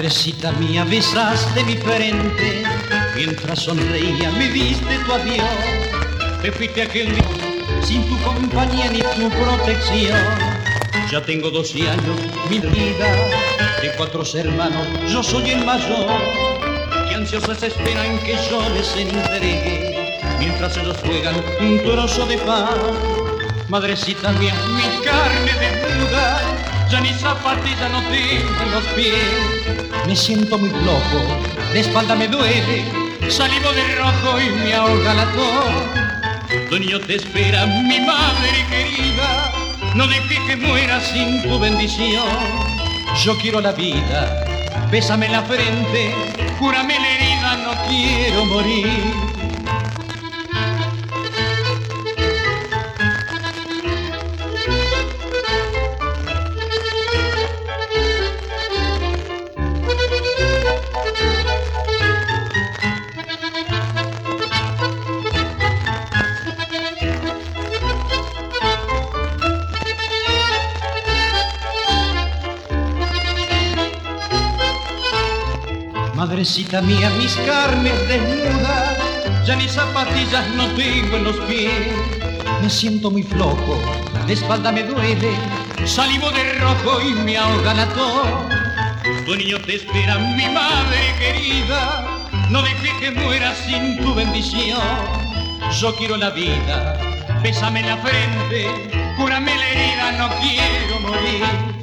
Madrecita mía, besaste mi frente, mientras sonreía me diste tu adiós. Te fuiste aquel día sin tu compañía ni tu protección. Ya tengo 12 años, mi vida, de 4 hermanos, yo soy el mayor. Y ansiosas esperan que yo les entregue, mientras ellos juegan un trozo de pan. Madrecita mía, mi carne desnuda, ya ni zapatilla no tengo en los pies. Me siento muy flojo, la espalda me duele, salivo de rojo y me ahoga la tos. Tu niño te espera, mi madre querida, no dejes que muera sin tu bendición. Yo quiero la vida, bésame la frente, cúrame la herida, no quiero morir. Madrecita mía, mis carnes desnudas, ya ni zapatillas no tengo en los pies. Me siento muy flojo, la espalda me duele, salivo de rojo y me ahoga la tos. Tu niño te espera, mi madre querida, no dejes que muera sin tu bendición. Yo quiero la vida, bésame la frente, cúrame la herida, no quiero morir.